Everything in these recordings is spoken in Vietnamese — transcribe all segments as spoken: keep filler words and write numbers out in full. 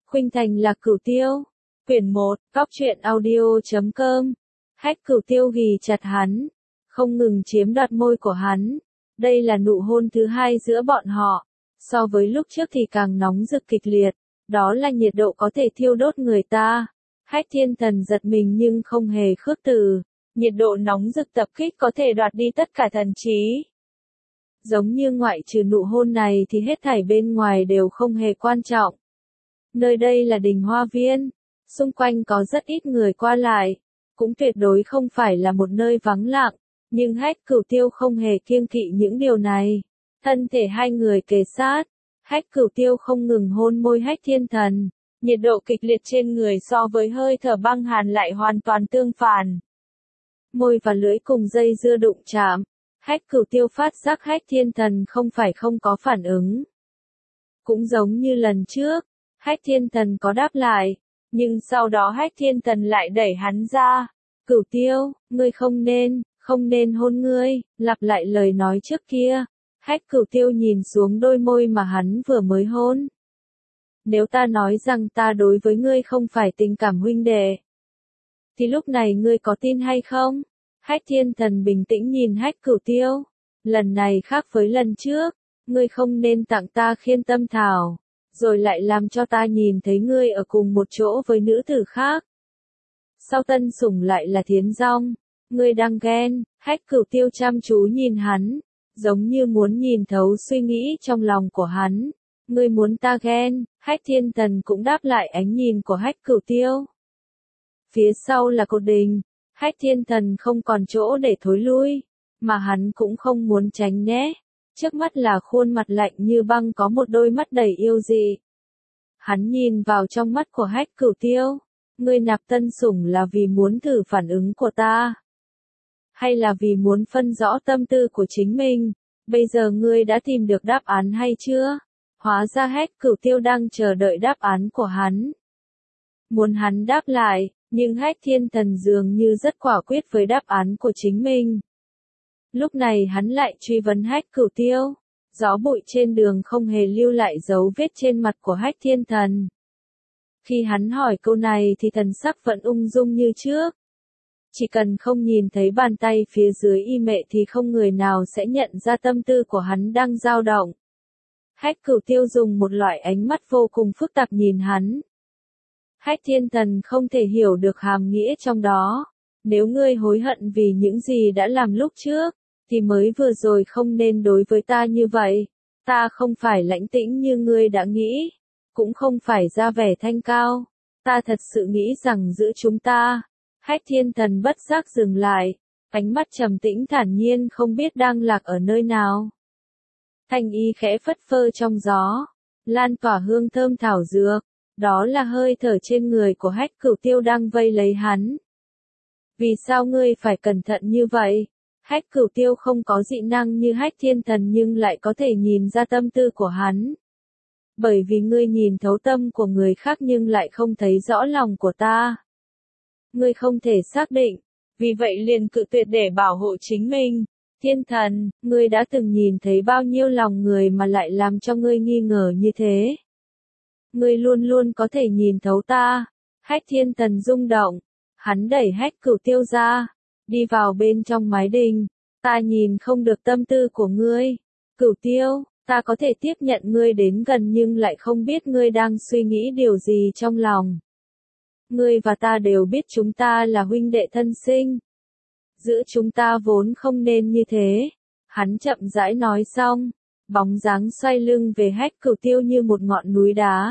Khuynh Thành là Cửu Tiêu. Quyển một, Cóc truyện audio chấm com. Hách Cửu Tiêu ghì chặt hắn, không ngừng chiếm đoạt môi của hắn. Đây là nụ hôn thứ hai giữa bọn họ. So với lúc trước thì càng nóng rực kịch liệt. Đó là nhiệt độ có thể thiêu đốt người ta. Hách Thiên Thần giật mình nhưng không hề khước từ. Nhiệt độ nóng rực tập kích có thể đoạt đi tất cả thần trí. Giống như ngoại trừ nụ hôn này thì hết thảy bên ngoài đều không hề quan trọng. Nơi đây là đình hoa viên. Xung quanh có rất ít người qua lại. Cũng tuyệt đối không phải là một nơi vắng lặng. Nhưng Hách Cửu Tiêu không hề kiêng kỵ những điều này. Thân thể hai người kề sát. Hách Cửu Tiêu không ngừng hôn môi Hách Thiên Thần. Nhiệt độ kịch liệt trên người so với hơi thở băng hàn lại hoàn toàn tương phản. Môi và lưỡi cùng dây dưa đụng chạm. Hách Cửu Tiêu phát giác Hách Thiên Thần không phải không có phản ứng. Cũng giống như lần trước, Hách Thiên Thần có đáp lại. Nhưng sau đó Hách Thiên Thần lại đẩy hắn ra. Cửu Tiêu, ngươi không nên, không nên hôn ngươi, lặp lại lời nói trước kia. Hách Cửu Tiêu nhìn xuống đôi môi mà hắn vừa mới hôn. Nếu ta nói rằng ta đối với ngươi không phải tình cảm huynh đệ, thì lúc này ngươi có tin hay không? Hách Thiên Thần bình tĩnh nhìn Hách Cửu Tiêu. Lần này khác với lần trước, ngươi không nên tặng ta khiên tâm thảo, rồi lại làm cho ta nhìn thấy ngươi ở cùng một chỗ với nữ tử khác. Sau tân sủng lại là Thiến Dong, ngươi đang ghen. Hách Cửu Tiêu chăm chú nhìn hắn, giống như muốn nhìn thấu suy nghĩ trong lòng của hắn. Ngươi muốn ta ghen? Hách Thiên Thần cũng đáp lại ánh nhìn của Hách Cửu Tiêu. Phía sau là cột đình. Hách Thiên Thần không còn chỗ để thối lui, mà hắn cũng không muốn tránh né. Trước mắt là khuôn mặt lạnh như băng có một đôi mắt đầy yêu dị. Hắn nhìn vào trong mắt của Hách Cửu Tiêu. Ngươi nạp tân sủng là vì muốn thử phản ứng của ta? Hay là vì muốn phân rõ tâm tư của chính mình? Bây giờ ngươi đã tìm được đáp án hay chưa? Hóa ra Hách Cửu Tiêu đang chờ đợi đáp án của hắn. Muốn hắn đáp lại, nhưng Hách Thiên Thần dường như rất quả quyết với đáp án của chính mình. Lúc này hắn lại truy vấn Hách Cửu Tiêu. Gió bụi trên đường không hề lưu lại dấu vết trên mặt của Hách Thiên Thần. Khi hắn hỏi câu này thì thần sắc vẫn ung dung như trước. Chỉ cần không nhìn thấy bàn tay phía dưới y mệ thì không người nào sẽ nhận ra tâm tư của hắn đang dao động. Hách Cửu Tiêu dùng một loại ánh mắt vô cùng phức tạp nhìn hắn. Hách Thiên Thần không thể hiểu được hàm nghĩa trong đó. Nếu ngươi hối hận vì những gì đã làm lúc trước, thì mới vừa rồi không nên đối với ta như vậy. Ta không phải lãnh tĩnh như ngươi đã nghĩ, cũng không phải ra vẻ thanh cao. Ta thật sự nghĩ rằng giữa chúng ta. Hách Thiên Thần bất giác dừng lại, ánh mắt trầm tĩnh thản nhiên không biết đang lạc ở nơi nào. Thanh y khẽ phất phơ trong gió, lan tỏa hương thơm thảo dược. Đó là hơi thở trên người của Hách Cửu Tiêu đang vây lấy hắn. Vì sao ngươi phải cẩn thận như vậy? Hách Cửu Tiêu không có dị năng như Hách Thiên Thần nhưng lại có thể nhìn ra tâm tư của hắn. Bởi vì ngươi nhìn thấu tâm của người khác nhưng lại không thấy rõ lòng của ta. Ngươi không thể xác định, vì vậy liền cự tuyệt để bảo hộ chính mình. Thiên Thần, ngươi đã từng nhìn thấy bao nhiêu lòng người mà lại làm cho ngươi nghi ngờ như thế? Ngươi luôn luôn có thể nhìn thấu ta. Hách Thiên Thần rung động. Hắn đẩy Hách Cửu Tiêu ra, đi vào bên trong mái đình. Ta nhìn không được tâm tư của ngươi. Cửu Tiêu, ta có thể tiếp nhận ngươi đến gần nhưng lại không biết ngươi đang suy nghĩ điều gì trong lòng. Ngươi và ta đều biết chúng ta là huynh đệ thân sinh. Giữa chúng ta vốn không nên như thế. Hắn chậm rãi nói xong, bóng dáng xoay lưng về Hách Cửu Tiêu như một ngọn núi đá.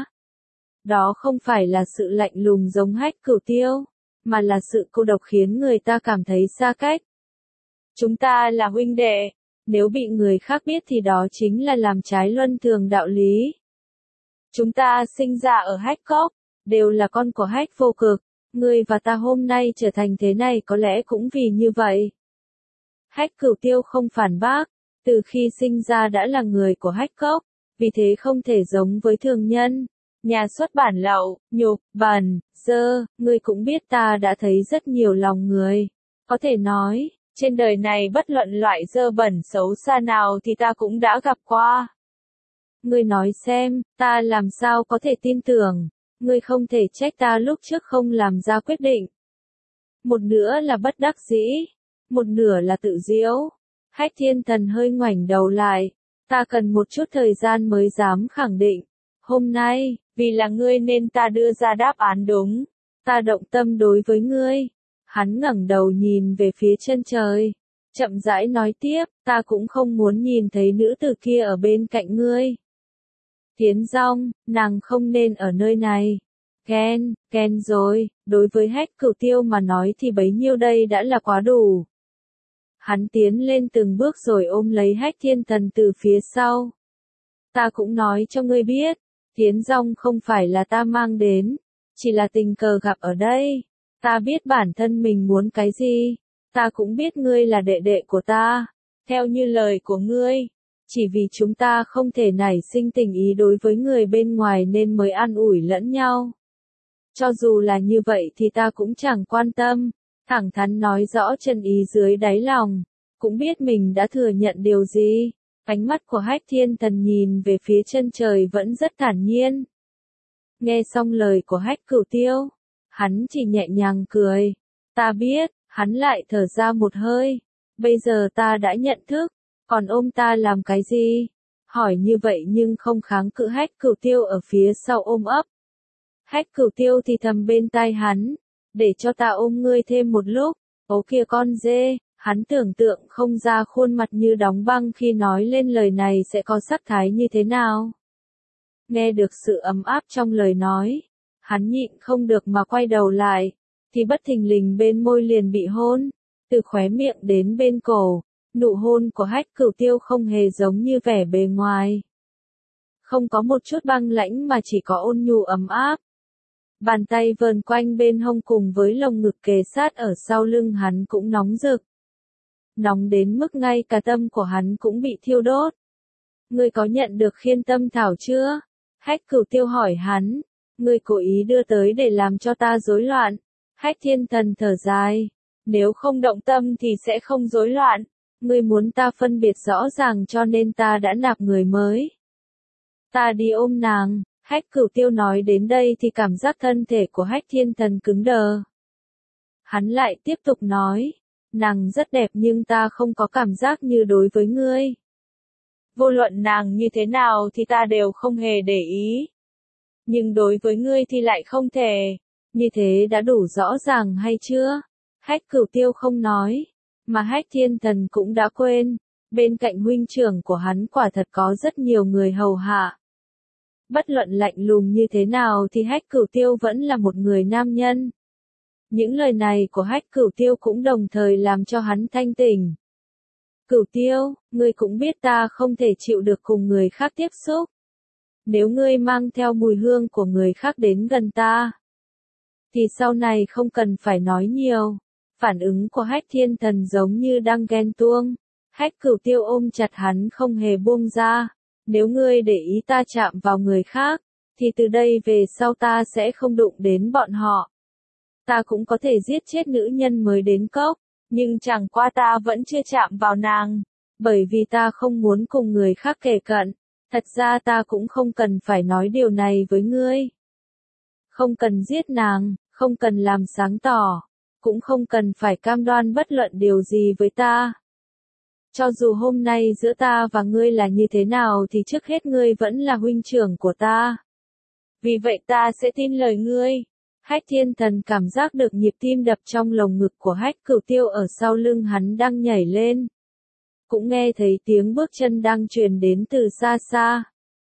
Đó không phải là sự lạnh lùng giống Hách Cửu Tiêu, mà là sự cô độc khiến người ta cảm thấy xa cách. Chúng ta là huynh đệ, nếu bị người khác biết thì đó chính là làm trái luân thường đạo lý. Chúng ta sinh ra ở Hách Cốc, đều là con của Hách Vô Cực, ngươi và ta hôm nay trở thành thế này có lẽ cũng vì như vậy. Hách Cửu Tiêu không phản bác, từ khi sinh ra đã là người của Hách Cốc, vì thế không thể giống với thường nhân. Nhà xuất bản lậu, nhục, bẩn, dơ, ngươi cũng biết ta đã thấy rất nhiều lòng người. Có thể nói, trên đời này bất luận loại dơ bẩn xấu xa nào thì ta cũng đã gặp qua. Ngươi nói xem, ta làm sao có thể tin tưởng, ngươi không thể trách ta lúc trước không làm ra quyết định. Một nửa là bất đắc dĩ, một nửa là tự diễu. Hách Thiên Thần hơi ngoảnh đầu lại, ta cần một chút thời gian mới dám khẳng định. Hôm nay, vì là ngươi nên ta đưa ra đáp án đúng. Ta động tâm đối với ngươi. Hắn ngẩng đầu nhìn về phía chân trời. Chậm rãi nói tiếp, ta cũng không muốn nhìn thấy nữ tử kia ở bên cạnh ngươi. Thiến Dong, nàng không nên ở nơi này. Ken, Ken rồi, đối với Hách Cửu Tiêu mà nói thì bấy nhiêu đây đã là quá đủ. Hắn tiến lên từng bước rồi ôm lấy Hách Thiên Thần từ phía sau. Ta cũng nói cho ngươi biết, Thiến Dong không phải là ta mang đến, chỉ là tình cờ gặp ở đây. Ta biết bản thân mình muốn cái gì, ta cũng biết ngươi là đệ đệ của ta, theo như lời của ngươi. Chỉ vì chúng ta không thể nảy sinh tình ý đối với người bên ngoài nên mới an ủi lẫn nhau. Cho dù là như vậy thì ta cũng chẳng quan tâm, thẳng thắn nói rõ chân ý dưới đáy lòng, cũng biết mình đã thừa nhận điều gì. Ánh mắt của Hách Thiên Thần nhìn về phía chân trời vẫn rất thản nhiên. Nghe xong lời của Hách Cửu Tiêu, hắn chỉ nhẹ nhàng cười. Ta biết, hắn lại thở ra một hơi. Bây giờ ta đã nhận thức, còn ôm ta làm cái gì? Hỏi như vậy nhưng không kháng cự Hách Cửu Tiêu ở phía sau ôm ấp. Hách Cửu Tiêu thì thầm bên tai hắn, để cho ta ôm ngươi thêm một lúc. Ố kìa con dê, hắn tưởng tượng không ra khuôn mặt như đóng băng khi nói lên lời này sẽ có sắc thái như thế nào. Nghe được sự ấm áp trong lời nói, hắn nhịn không được mà quay đầu lại, thì bất thình lình bên môi liền bị hôn, từ khóe miệng đến bên cổ. Nụ hôn của Hách Cửu Tiêu không hề giống như vẻ bề ngoài. Không có một chút băng lãnh mà chỉ có ôn nhu ấm áp. Bàn tay vờn quanh bên hông cùng với lồng ngực kề sát ở sau lưng hắn cũng nóng rực. Nóng đến mức ngay cả tâm của hắn cũng bị thiêu đốt. Ngươi có nhận được khiên tâm thảo chưa? Hách Cửu Tiêu hỏi hắn. Ngươi cố ý đưa tới để làm cho ta rối loạn. Hách Thiên Thần thở dài. Nếu không động tâm thì sẽ không rối loạn. Ngươi muốn ta phân biệt rõ ràng cho nên ta đã nạp người mới. Ta đi ôm nàng. Hách Cửu Tiêu nói đến đây thì cảm giác thân thể của Hách Thiên Thần cứng đờ. Hắn lại tiếp tục nói. Nàng rất đẹp nhưng ta không có cảm giác như đối với ngươi. Vô luận nàng như thế nào thì ta đều không hề để ý. Nhưng đối với ngươi thì lại không thể. Như thế đã đủ rõ ràng hay chưa? Hách Cửu Tiêu không nói. Mà Hách Thiên Thần cũng đã quên. Bên cạnh huynh trưởng của hắn quả thật có rất nhiều người hầu hạ. Bất luận lạnh lùng như thế nào thì Hách Cửu Tiêu vẫn là một người nam nhân. Những lời này của Hách Cửu Tiêu cũng đồng thời làm cho hắn thanh tỉnh. Cửu Tiêu, ngươi cũng biết ta không thể chịu được cùng người khác tiếp xúc. Nếu ngươi mang theo mùi hương của người khác đến gần ta, thì sau này không cần phải nói nhiều. Phản ứng của Hách Thiên Thần giống như đang ghen tuông. Hách Cửu Tiêu ôm chặt hắn không hề buông ra. Nếu ngươi để ý ta chạm vào người khác, thì từ đây về sau ta sẽ không đụng đến bọn họ. Ta cũng có thể giết chết nữ nhân mới đến cốc, nhưng chẳng qua ta vẫn chưa chạm vào nàng, bởi vì ta không muốn cùng người khác kề cận. Thật ra ta cũng không cần phải nói điều này với ngươi. Không cần giết nàng, không cần làm sáng tỏ, cũng không cần phải cam đoan bất luận điều gì với ta. Cho dù hôm nay giữa ta và ngươi là như thế nào thì trước hết ngươi vẫn là huynh trưởng của ta. Vì vậy ta sẽ tin lời ngươi. Hách Thiên Thần cảm giác được nhịp tim đập trong lồng ngực của Hách Cửu Tiêu ở sau lưng hắn đang nhảy lên. Cũng nghe thấy tiếng bước chân đang truyền đến từ xa xa.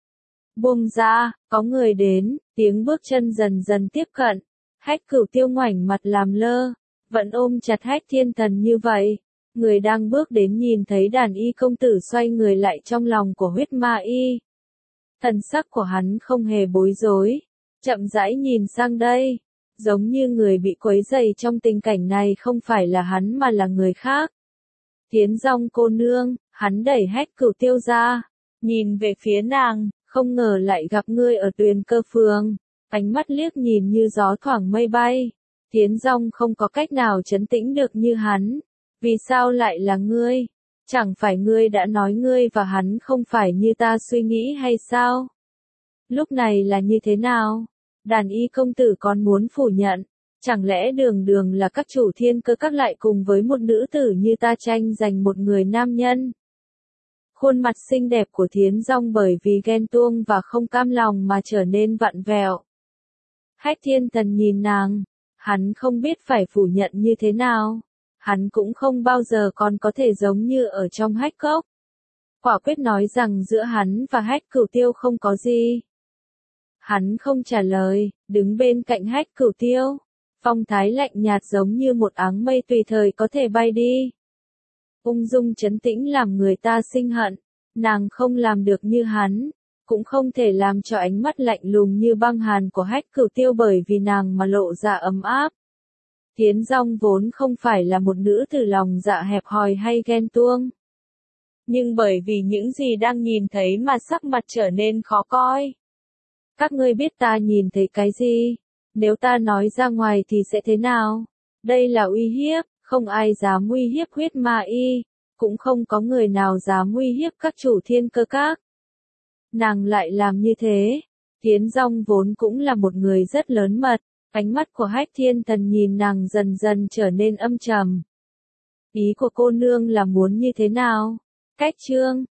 Buông ra, có người đến, tiếng bước chân dần dần tiếp cận. Hách Cửu Tiêu ngoảnh mặt làm lơ, vẫn ôm chặt Hách Thiên Thần như vậy. Người đang bước đến nhìn thấy đàn y công tử xoay người lại trong lòng của huyết ma y. Thần sắc của hắn không hề bối rối, chậm rãi nhìn sang đây, giống như người bị quấy rầy trong tình cảnh này không phải là hắn mà là người khác. Thiến Dong cô nương, hắn đẩy Hách Cửu Tiêu ra, nhìn về phía nàng, không ngờ lại gặp ngươi ở Tuyền Cơ Phường, ánh mắt liếc nhìn như gió thoảng mây bay. Thiến Dong không có cách nào trấn tĩnh được như hắn. Vì sao lại là ngươi? Chẳng phải ngươi đã nói ngươi và hắn không phải như ta suy nghĩ hay sao? Lúc này là như thế nào? Đàn y công tử còn muốn phủ nhận, chẳng lẽ đường đường là các chủ thiên cơ các lại cùng với một nữ tử như ta tranh giành một người nam nhân. Khuôn mặt xinh đẹp của Thiến Dong bởi vì ghen tuông và không cam lòng mà trở nên vặn vẹo. Hách Thiên Tần nhìn nàng, hắn không biết phải phủ nhận như thế nào. Hắn cũng không bao giờ còn có thể giống như ở trong Hách Cốc. Quả quyết nói rằng giữa hắn và Hách Cửu Tiêu không có gì. Hắn không trả lời, đứng bên cạnh Hách Cửu Tiêu. Phong thái lạnh nhạt giống như một áng mây tùy thời có thể bay đi. Ung dung trấn tĩnh làm người ta sinh hận. Nàng không làm được như hắn. Cũng không thể làm cho ánh mắt lạnh lùng như băng hàn của Hách Cửu Tiêu bởi vì nàng mà lộ ra ấm áp. Thiến Dong vốn không phải là một nữ tử lòng dạ hẹp hòi hay ghen tuông. Nhưng bởi vì những gì đang nhìn thấy mà sắc mặt trở nên khó coi. Các ngươi biết ta nhìn thấy cái gì? Nếu ta nói ra ngoài thì sẽ thế nào? Đây là uy hiếp, không ai dám uy hiếp huyết ma y, cũng không có người nào dám uy hiếp các chủ thiên cơ các. Nàng lại làm như thế. Thiến Dong vốn cũng là một người rất lớn mật. Ánh mắt của Hách Thiên Tần nhìn nàng dần dần trở nên âm trầm. Ý của cô nương là muốn như thế nào? Cách chương